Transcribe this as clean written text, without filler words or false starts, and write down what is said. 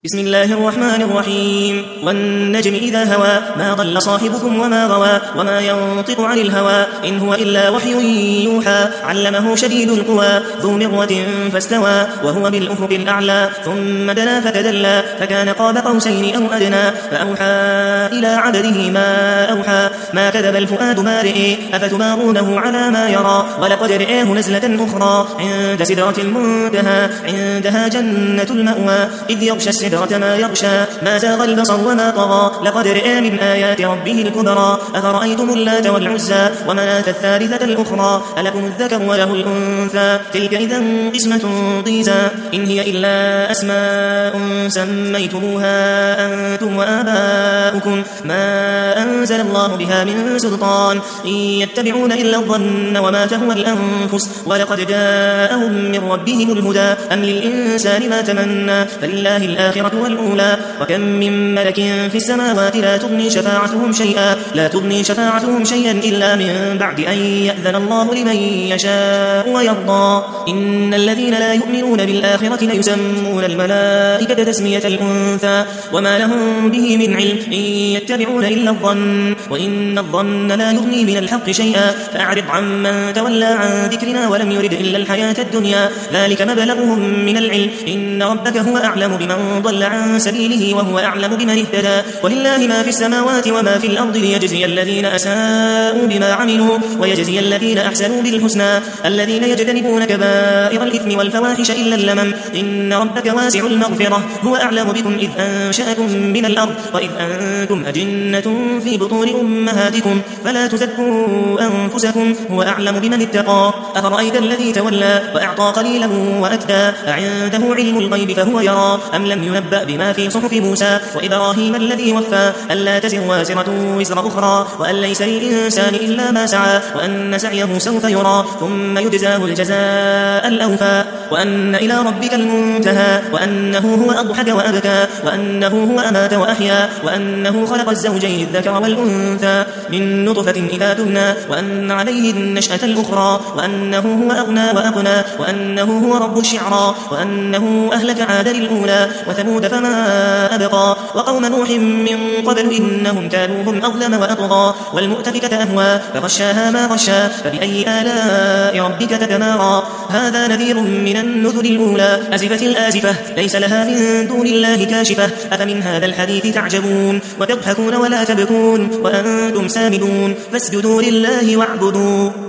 بسم الله الرحمن الرحيم والنجم إذا هوى ما ضل صاحبكم وما غوى وما ينطق عن الهوى إن هو إلا وحي يوحى علمه شديد القوى ذو مرة فاستوى وهو بالأفق الأعلى ثم دنا فتدلى فكان قاب قوسين أو أدنى فأوحى إلى عبده ما أوحى ما كذب الفؤاد ما رئي أفتمارونه على ما يرى ولقد رئاه نزلة أخرى عند سدرة المنتهى عندها جنة المأوى إذ يغشى السدرة ما يغشى ما زاغ البصر وما طغى لقد رئى من آيات ربه الكبرى أفرأيتم اللات والعزى ومناة الثالثة الأخرى ألكم الذكر وله الأنثى تلك إذا قسمة ضيزى إن هي إلا أسماء سميتموها أنتم وآباؤكم ما أنزل الله بها من سلطان إن يتبعون إلا الظن وما تهوى الأنفس ولقد جاءهم من ربهم الهدى أم للإنسان ما تمنى فلله الآخرة والأولى وكم من ملك في السماوات لا تغني شفاعتهم شيئا إلا من بعد أن يأذن الله لمن يشاء ويرضى إن الذين لا يؤمنون بالآخرة ليسمون الملائكة تسمية الأنثى وما لهم به من علم إن يتبعون إلا الظن وإن الظن لا يغني من الحق شيئا فأعرض عمن تولى عن ذكرنا ولم يرد إلا الحياة الدنيا ذلك مبلغهم من العلم إن ربك هو أعلم بمن ضل عن سبيله وهو أعلم بمن اهتدى ولله ما في السماوات وما في الأرض ليجزي الذين أساءوا بما عملوا ويجزي الذين أحسنوا بالحسنى الذين يجتنبون كبائر الإثم والفواحش إلا اللمم إن ربك واسع المغفرة هو أعلم بكم إذ أنشأكم من الأرض وإذ أنتم أجنة في بطون أمهاتكم فلا تزكوا أنفسكم هو أعلم بمن اتقى أفرأيت الذي تولى وأعطى قليلا وأكدى أعنده علم الغيب فهو يرى أم لم ينبأ بما في صحف موسى وإبراهيم الذي وفى ألا تزر وازرة وزر أخرى وأن ليس للإنسان إلا ما سعى وأن سعيه سوف يرى ثم يجزاه الجزاء الأوفى وأن إلى ربك المنتهى وأنه هو أضحك وأبكى وأنه هو أمات وأحيا وأنه خلق الزوجين الذكر والأنثى من نطفة إذا تمنى وأن عليه النشأة الأخرى وأنه هو أغنى وأقنى وأنه هو رب الشعرى وأنه أهلك عادا الأولى وثمود فما أبقى وقوم نوح من قبل إنهم كانوا هم أظلم وأطغى والمؤتفكة أهوى فغشاها ما غشى فبأي آلاء ربك تتمارى هذا نذير من النذر الأولى أزفت الآزفة ليس لها من دون الله كاشفة أفمن هذا الحديث تعجبون وتضحكون ولا تبكون وأنتم سامدون فاسجدوا لله واعبدوا